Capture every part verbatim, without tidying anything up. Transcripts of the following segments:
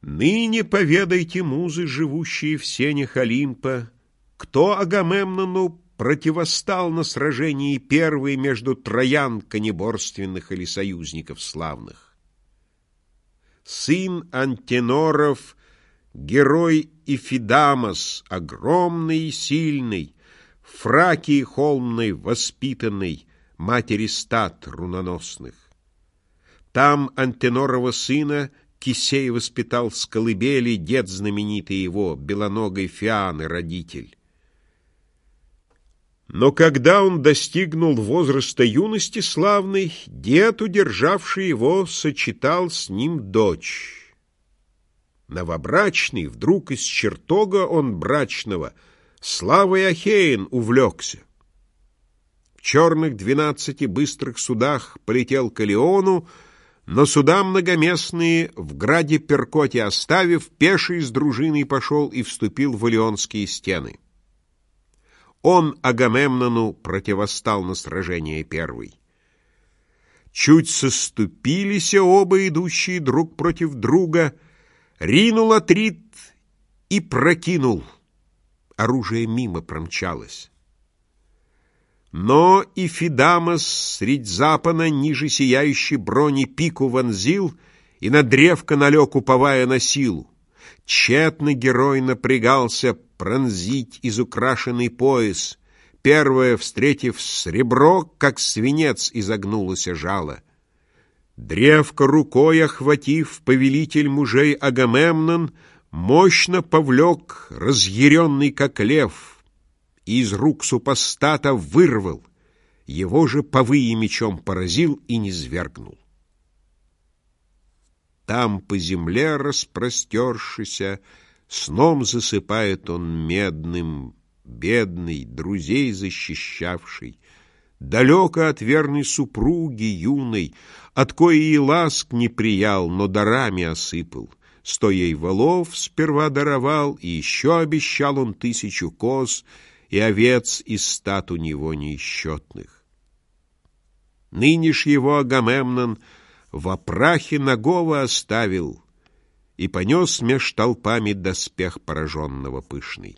Ныне поведайте, музы, живущие в сенях Олимпа, кто Агамемнону противостал на сражении первой между троян конеборственных или союзников славных. Сын Антеноров, герой Ифидамос, огромный и сильный, в Фракии холмной воспитанный, матери стад руноносных. Там Антенорова сына Кисей воспитал с колыбели дед знаменитый его, белоногой Фианы родитель. Но когда он достигнул возраста юности славной, дед, удержавший его, сочетал с ним дочь. Новобрачный вдруг из чертога он брачного славой Ахеин увлекся. В черных двенадцати быстрых судах полетел к Илиону, но суда многоместные в граде Перкоте оставив, пеший с дружиной пошел и вступил в Илионские стены. Он Агамемнону противостал на сражение первый. Чуть соступились оба идущие друг против друга, ринул Атрид и прокинул. Оружие мимо промчалось. Но Ифидамос средь запана ниже сияющей брони пику вонзил и на древко налег, уповая на силу. Тщетно герой напрягался пронзить изукрашенный пояс. Первое, встретив сребро, как свинец изогнулось жало. Древко рукой охватив, повелитель мужей Агамемнон мощно повлек, разъяренный как лев, и из рук супостата вырвал, его же повые мечом поразил и низвергнул. Там по земле распростершися, сном засыпает он медным, бедный, друзей защищавший, далеко от верной супруги юной, от коей и ласк не приял, но дарами осыпал. Сто ей волов сперва даровал, и еще обещал он тысячу коз, и овец из стад у него неисчетных. Ныне ж его Агамемнон во прахе нагого оставил и понес меж толпами доспех пораженного пышный.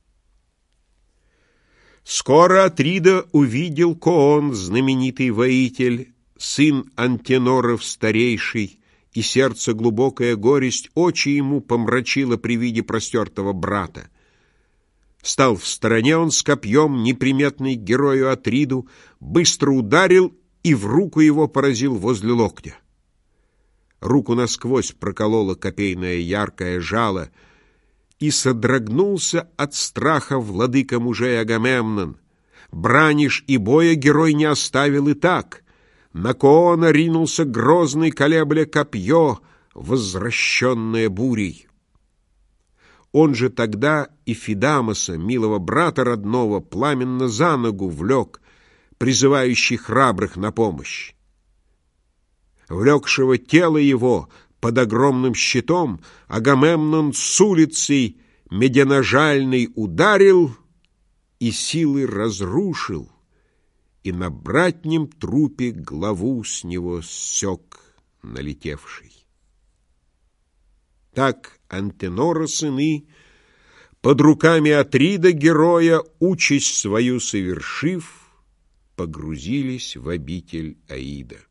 Скоро Атрида увидел Коон, знаменитый воитель, сын Антеноров старейший, и сердце глубокая горесть очи ему помрачила при виде простертого брата. Стал в стороне он с копьем, неприметный герою Атриду, быстро ударил и в руку его поразил возле локтя. Руку насквозь прокололо копейное яркое жало, и содрогнулся от страха владыка мужей Агамемнон. Бранишь и боя герой не оставил и так. На Коона ринулся грозный, колебля копье, возвращенное бурей. Он же тогда Ифидамоса, милого брата родного, пламенно за ногу влек, призывающий храбрых на помощь. Влекшего тело его под огромным щитом Агамемнон с улицей меденожальной ударил и силы разрушил, и на братнем трупе главу с него ссек налетевший. Так Антенора сыны, под руками Атрида героя, участь свою совершив, погрузились в обитель Аида.